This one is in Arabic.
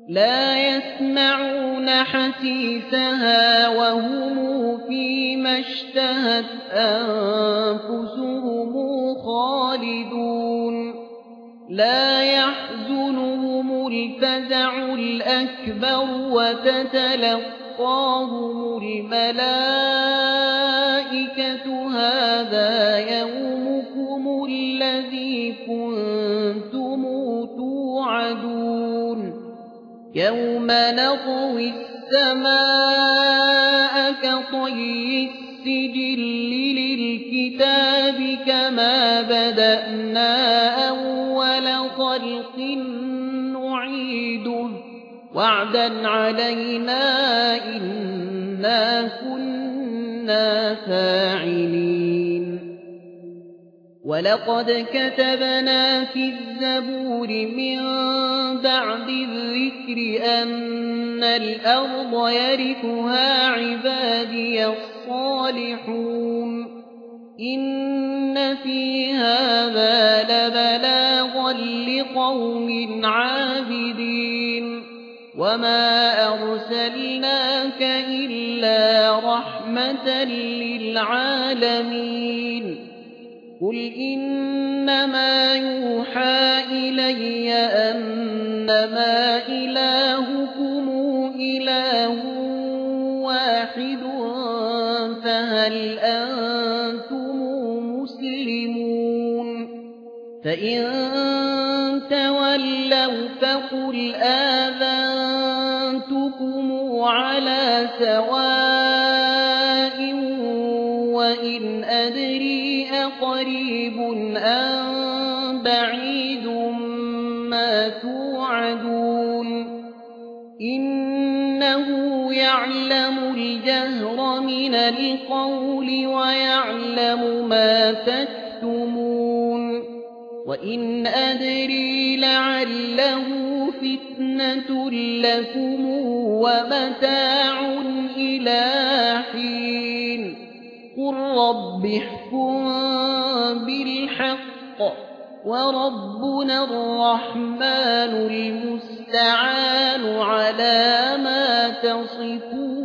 لا يسمعون حسيسها وهم فيما اشتهت أنفسهم خالدون لا يحزنهم الفزع الأكبر وتتلقاهم الملائكة هذا يومكم الذي كنتم توعدون يوم نطوي السماء كطي السجل للكتاب كما بدأنا أول خلق نعيده وعدا علينا إنا كنا فاعلين ولقد كتبنا في الزبور من بعد الذكر أن الأرض يرثها عبادي الصالحون إن في هذا لبلاغا لقوم عابدين وما أرسلناك إلا رحمة للعالمين قل إنما يوحى إلي أنما إلهكم إله واحد فهل أنتم مسلمون فإن تولوا فقل آذنتكم على سواء وإن أدري أقريب أم بعيد ما توعدون إنه يعلم الجهر من القول ويعلم ما تكتمون وإن أدري لعله فتنة لكم ومتاع إلى حين قل رب احكم بالحق وربنا الرحمن المستعان على ما تصفون